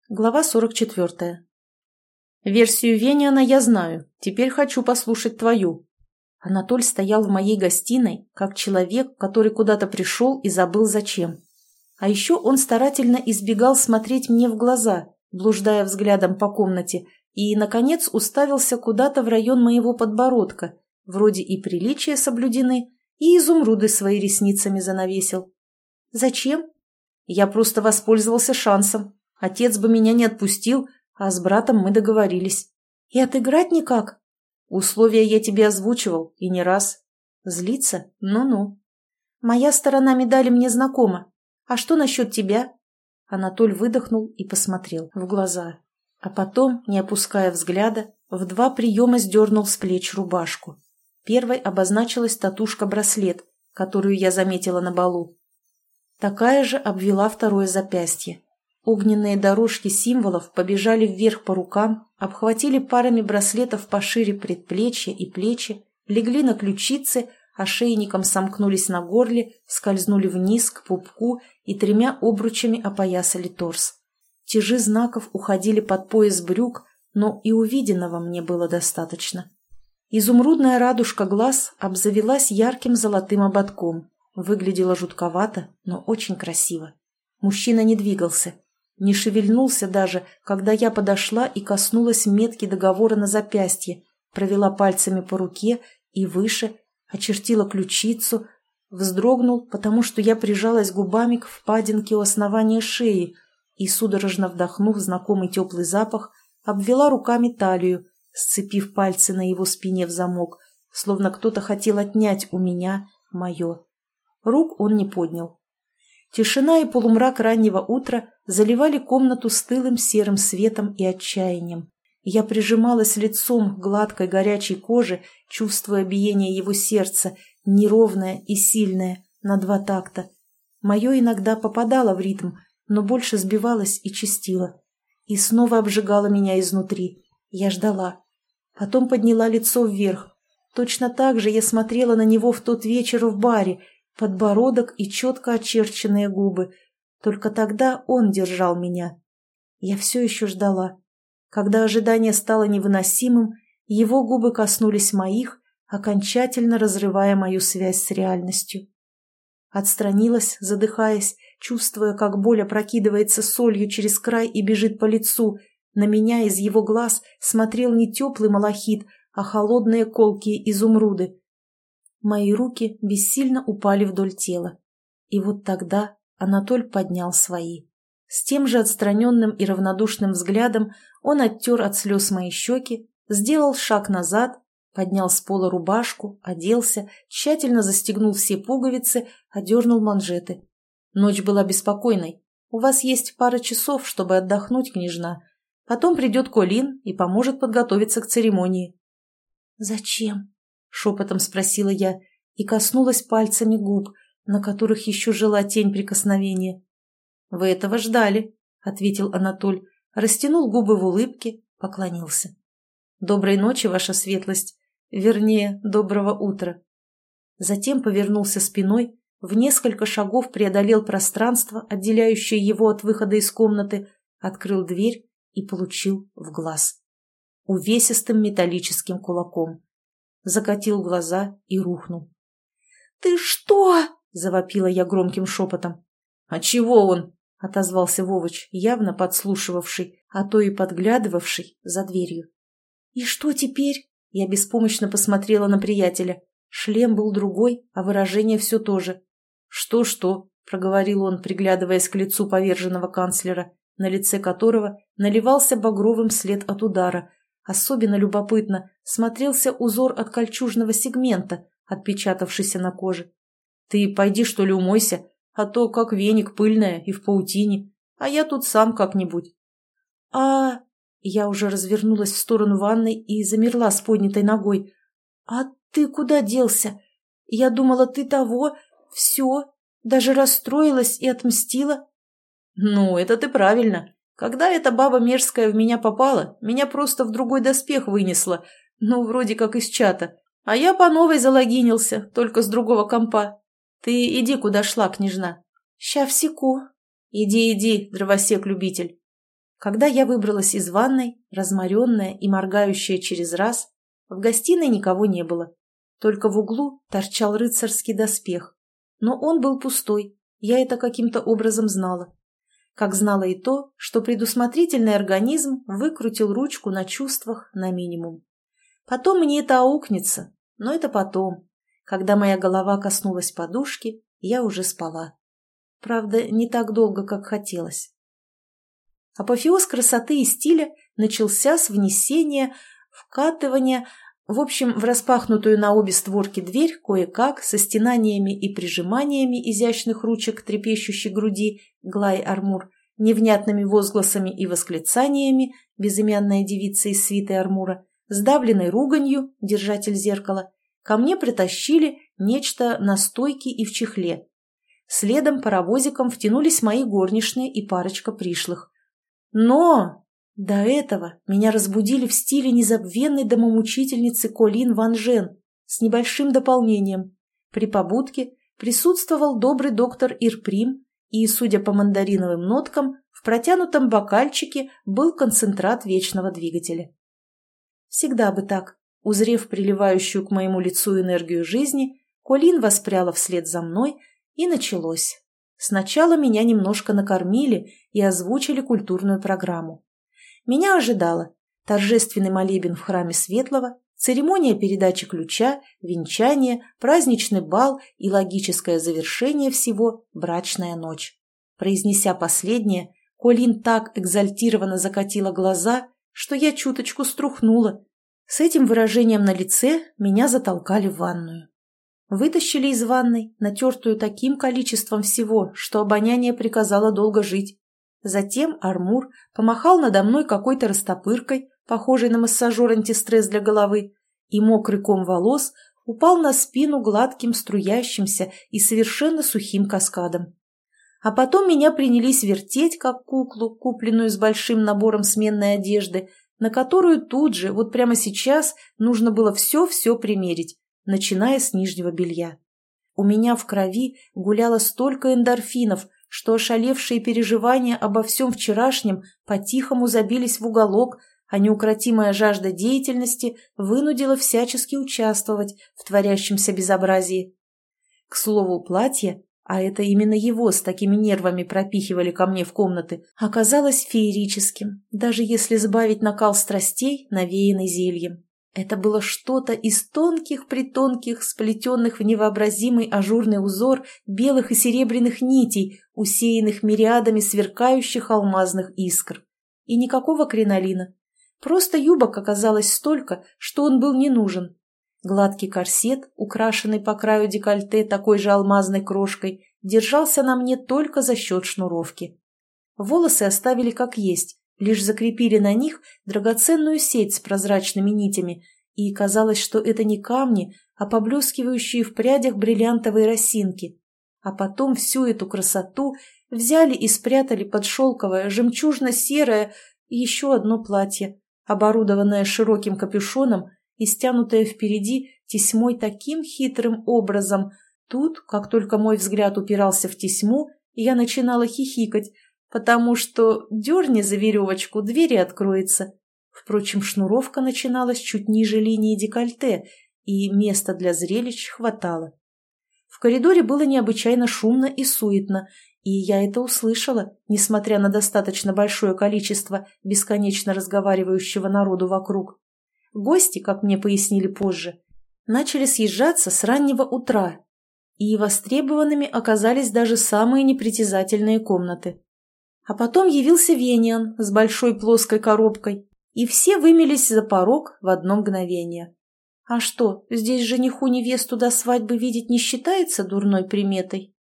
Глава 44. Версию Вениана я знаю, теперь хочу послушать твою. Анатоль стоял в моей гостиной, как человек, который куда-то пришел и забыл зачем. А еще он старательно избегал смотреть мне в глаза, блуждая взглядом по комнате, и, наконец, уставился куда-то в район моего подбородка, вроде и приличия соблюдены, и изумруды свои ресницами занавесил. Зачем? Я просто воспользовался шансом. Отец бы меня не отпустил, а с братом мы договорились. И отыграть никак? Условия я тебе озвучивал, и не раз. Злиться? Ну-ну. Моя сторона медали мне знакома. А что насчет тебя? Анатоль выдохнул и посмотрел в глаза. А потом, не опуская взгляда, в 2 приема сдернул с плеч рубашку. Первой обозначилась татушка-браслет, которую я заметила на балу. Такая же обвела второе запястье. Огненные дорожки символов побежали вверх по рукам, обхватили парами браслетов пошире предплечья и плечи, легли на ключицы, ошейником сомкнулись на горле, скользнули вниз к пупку и 3 обручами опоясали торс. Тяжи знаков уходили под пояс брюк, но и увиденного мне было достаточно. Изумрудная радужка глаз обзавелась ярким золотым ободком. Выглядела жутковато, но очень красиво. Мужчина не двигался. Не шевельнулся даже, когда я подошла и коснулась метки договора на запястье, провела пальцами по руке и выше, очертила ключицу, вздрогнул, потому что я прижалась губами к впадинке у основания шеи и, судорожно вдохнув знакомый теплый запах, обвела руками талию, сцепив пальцы на его спине в замок, словно кто-то хотел отнять у меня мое. Рук он не поднял. Тишина и полумрак раннего утра заливали комнату стылым серым светом и отчаянием. Я прижималась лицом к гладкой горячей коже, чувствуя биение его сердца, неровное и сильное, на 2 такта. Мое иногда попадало в ритм, но больше сбивалось и частило. И снова обжигало меня изнутри. Я ждала. Потом подняла лицо вверх. Точно так же я смотрела на него в тот вечер в баре, подбородок и четко очерченные губы. Только тогда он держал меня. Я все еще ждала. Когда ожидание стало невыносимым, его губы коснулись моих, окончательно разрывая мою связь с реальностью. Отстранилась, задыхаясь, чувствуя, как боль опрокидывается солью через край и бежит по лицу. На меня из его глаз смотрел не теплый малахит, а холодные колкие изумруды. Мои руки бессильно упали вдоль тела. И вот тогда Анатоль поднял свои. С тем же отстраненным и равнодушным взглядом он оттер от слез мои щеки, сделал шаг назад, поднял с пола рубашку, оделся, тщательно застегнул все пуговицы, одернул манжеты. Ночь была беспокойной. У вас есть пара часов, чтобы отдохнуть, княжна. Потом придет Колин и поможет подготовиться к церемонии. «Зачем?» — шепотом спросила я и коснулась пальцами губ, на которых еще жила тень прикосновения. «Вы этого ждали», — ответил Анатоль, растянул губы в улыбке, поклонился. «Доброй ночи, ваша светлость, вернее, доброго утра». Затем повернулся спиной, в несколько шагов преодолел пространство, отделяющее его от выхода из комнаты, открыл дверь и получил в глаз. Увесистым металлическим кулаком. Закатил глаза и рухнул. «Ты что?» — завопила я громким шепотом. «А чего он?» — отозвался Вовыч, явно подслушивавший, а то и подглядывавший за дверью. «И что теперь?» — я беспомощно посмотрела на приятеля. Шлем был другой, а выражение все то же. «Что-что?» — проговорил он, приглядываясь к лицу поверженного канцлера, на лице которого наливался багровым след от удара. Особенно любопытно смотрелся узор от кольчужного сегмента, отпечатавшийся на коже. «Ты пойди, что ли, умойся, а то как веник пыльная и в паутине, а я тут сам как-нибудь». «А...» Я уже развернулась в сторону ванной и замерла с поднятой ногой. «А ты куда делся? Я думала, ты того... Все, даже расстроилась и отмстила». «Ну, это ты правильно. Когда эта баба мерзкая в меня попала, меня просто в другой доспех вынесла, ну, вроде как из чата. А я по новой залогинился, только с другого компа. Ты иди, куда шла, княжна». «Ща всеку». «Иди, иди, дровосек-любитель». Когда я выбралась из ванной, разморенная и моргающая через раз, в гостиной никого не было. Только в углу торчал рыцарский доспех. Но он был пустой, я это каким-то образом знала. Как знала и то, что предусмотрительный организм выкрутил ручку на чувствах на минимум. Потом мне это аукнется, но это потом. Когда моя голова коснулась подушки, я уже спала. Правда, не так долго, как хотелось. Апофеоз красоты и стиля начался с внесения, вкатывания, в общем, в распахнутую на обе створки дверь кое-как, со стенаниями и прижиманиями изящных ручек трепещущей груди Глай-Армур, невнятными возгласами и восклицаниями безымянная девица из свиты Армура, сдавленной руганью держатель зеркала, ко мне притащили нечто на стойке и в чехле. Следом паровозиком втянулись мои горничные и парочка пришлых. Но до этого меня разбудили в стиле незабвенной домомучительницы Колин Ван Жен с небольшим дополнением. При побудке присутствовал добрый доктор Ирприм, и, судя по мандариновым ноткам, в протянутом бокальчике был концентрат вечного двигателя. Всегда бы так. Узрев приливающую к моему лицу энергию жизни, Колин воспряла вслед за мной, и началось. Сначала меня немножко накормили и озвучили культурную программу. Меня ожидало торжественный молебен в храме Светлого, церемония передачи ключа, венчание, праздничный бал и логическое завершение всего – брачная ночь. Произнеся последнее, Колин так экзальтированно закатила глаза, что я чуточку струхнула. С этим выражением на лице меня затолкали в ванную. Вытащили из ванной, натертую таким количеством всего, что обоняние приказало долго жить. Затем Армур помахал надо мной какой-то растопыркой, похожей на массажер антистресс для головы, и мокрый ком волос упал на спину гладким, струящимся и совершенно сухим каскадом. А потом меня принялись вертеть, как куклу, купленную с большим набором сменной одежды, на которую тут же, вот прямо сейчас, нужно было все-все примерить, начиная с нижнего белья. У меня в крови гуляло столько эндорфинов, что ошалевшие переживания обо всем вчерашнем по-тихому забились в уголок, а неукротимая жажда деятельности вынудила всячески участвовать в творящемся безобразии. К слову, платье, а это именно его с такими нервами пропихивали ко мне в комнаты, оказалось феерическим, даже если сбавить накал страстей, навеянный зельем. Это было что-то из тонких-притонких, сплетенных в невообразимый ажурный узор белых и серебряных нитей, усеянных мириадами сверкающих алмазных искр. И никакого кринолина. Просто юбок оказалось столько, что он был не нужен. Гладкий корсет, украшенный по краю декольте такой же алмазной крошкой, держался на мне только за счет шнуровки. Волосы оставили как есть, лишь закрепили на них драгоценную сеть с прозрачными нитями, и казалось, что это не камни, а поблескивающие в прядях бриллиантовые росинки. А потом всю эту красоту взяли и спрятали под шелковое, жемчужно-серое еще одно платье, оборудованное широким капюшоном и стянутое впереди тесьмой таким хитрым образом. Тут, как только мой взгляд упирался в тесьму, я начинала хихикать, потому что дерни за веревочку, дверь и откроется. Впрочем, шнуровка начиналась чуть ниже линии декольте, и места для зрелищ хватало. В коридоре было необычайно шумно и суетно, и я это услышала, несмотря на достаточно большое количество бесконечно разговаривающего народу вокруг. Гости, как мне пояснили позже, начали съезжаться с раннего утра, и востребованными оказались даже самые непритязательные комнаты. А потом явился Вениан с большой плоской коробкой, и все вымелись за порог в одно мгновение. А что, здесь жениху невесту до свадьбы видеть не считается дурной приметой?